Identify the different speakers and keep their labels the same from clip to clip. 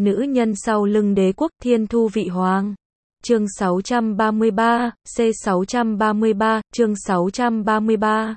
Speaker 1: Nữ nhân sau lưng đế quốc Thiên Thu Vị Hoàng. Chương 633, C633, chương 633.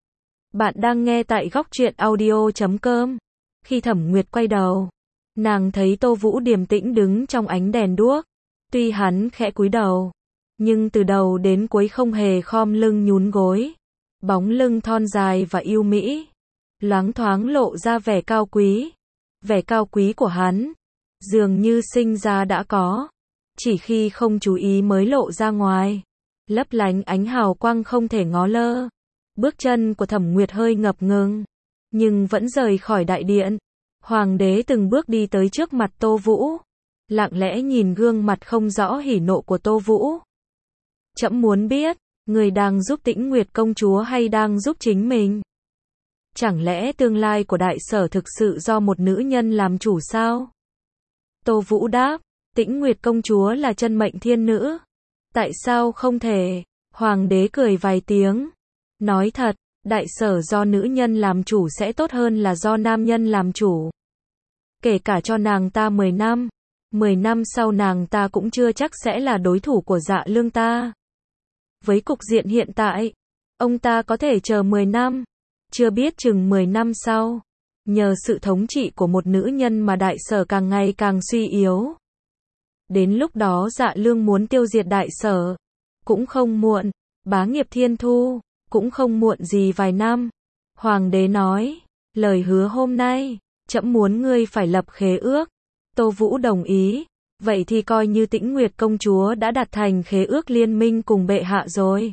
Speaker 1: Bạn đang nghe tại góc truyện audio.com. Khi Thẩm Nguyệt quay đầu, nàng thấy Tô Vũ điềm tĩnh đứng trong ánh đèn đuốc. Tuy hắn khẽ cúi đầu, nhưng từ đầu đến cuối không hề khom lưng nhún gối. Bóng lưng thon dài và yêu mỹ, loáng thoáng lộ ra vẻ cao quý. Vẻ cao quý của hắn, dường như sinh ra đã có, chỉ khi không chú ý mới lộ ra ngoài, lấp lánh ánh hào quang không thể ngó lơ. Bước chân của Thẩm Nguyệt hơi ngập ngừng, nhưng vẫn rời khỏi đại điện. Hoàng đế từng bước đi tới trước mặt Tô Vũ, lặng lẽ nhìn gương mặt không rõ hỉ nộ của Tô Vũ. Trẫm muốn biết, người đang giúp Tĩnh Nguyệt công chúa hay đang giúp chính mình? Chẳng lẽ tương lai của đại sở thực sự do một nữ nhân làm chủ sao? Tô Vũ đáp, Tĩnh Nguyệt công chúa là chân mệnh thiên nữ. Tại sao không thể? Hoàng đế cười vài tiếng. Nói thật, đại sở do nữ nhân làm chủ sẽ tốt hơn là do nam nhân làm chủ. Kể cả cho nàng ta 10 năm. 10 năm sau nàng ta cũng chưa chắc sẽ là đối thủ của Dạ Lương ta. Với cục diện hiện tại, ông ta có thể chờ 10 năm. Chưa biết chừng 10 năm sau, nhờ sự thống trị của một nữ nhân mà đại sở càng ngày càng suy yếu. Đến lúc đó Dạ Lương muốn tiêu diệt đại sở, cũng không muộn. Bá nghiệp Thiên Thu, cũng không muộn gì vài năm. Hoàng đế nói, lời hứa hôm nay, trẫm muốn ngươi phải lập khế ước. Tô Vũ đồng ý, vậy thì coi như Tĩnh Nguyệt công chúa đã đạt thành khế ước liên minh cùng bệ hạ rồi.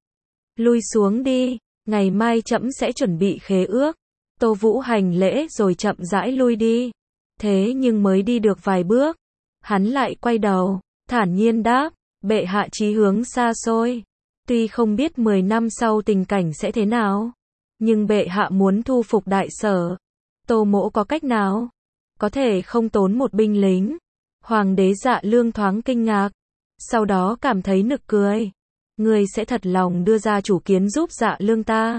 Speaker 1: Lui xuống đi, ngày mai trẫm sẽ chuẩn bị khế ước. Tô Vũ hành lễ rồi chậm rãi lui đi. Thế nhưng mới đi được vài bước, hắn lại quay đầu, thản nhiên đáp, bệ hạ chí hướng xa xôi. Tuy không biết 10 năm sau tình cảnh sẽ thế nào, nhưng bệ hạ muốn thu phục đại sở. Tô mỗ có cách nào? Có thể không tốn một binh lính. Hoàng đế Dạ Lương thoáng kinh ngạc, sau đó cảm thấy nực cười. Ngươi sẽ thật lòng đưa ra chủ kiến giúp Dạ Lương ta?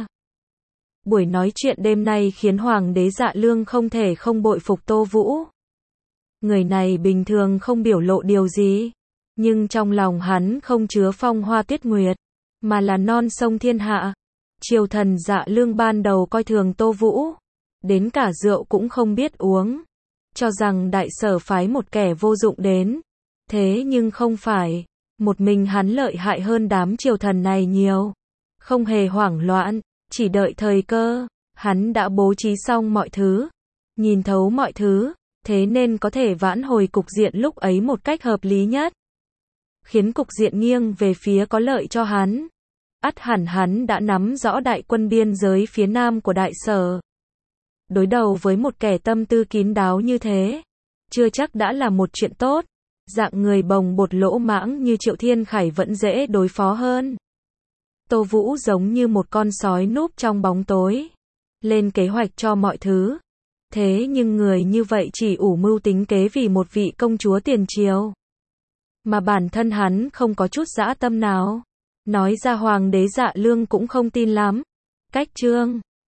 Speaker 1: Buổi nói chuyện đêm nay khiến Hoàng đế Dạ Lương không thể không bội phục Tô Vũ. Người này bình thường không biểu lộ điều gì, nhưng trong lòng hắn không chứa phong hoa tuyết nguyệt, mà là non sông thiên hạ. Triều thần Dạ Lương ban đầu coi thường Tô Vũ, đến cả rượu cũng không biết uống, cho rằng đại sở phái một kẻ vô dụng đến. Thế nhưng không phải, một mình hắn lợi hại hơn đám triều thần này nhiều. Không hề hoảng loạn, chỉ đợi thời cơ, hắn đã bố trí xong mọi thứ, nhìn thấu mọi thứ, thế nên có thể vãn hồi cục diện lúc ấy một cách hợp lý nhất, khiến cục diện nghiêng về phía có lợi cho hắn. Ắt hẳn hắn đã nắm rõ đại quân biên giới phía nam của đại sở. Đối đầu với một kẻ tâm tư kín đáo như thế, chưa chắc đã là một chuyện tốt. Dạng người bồng bột lỗ mãng như Triệu Thiên Khải vẫn dễ đối phó hơn. Tô Vũ giống như một con sói núp trong bóng tối, lên kế hoạch cho mọi thứ. Thế nhưng người như vậy chỉ ủ mưu tính kế vì một vị công chúa tiền triều, mà bản thân hắn không có chút dã tâm nào. Nói ra Hoàng đế Dạ Lương cũng không tin lắm. Cách chương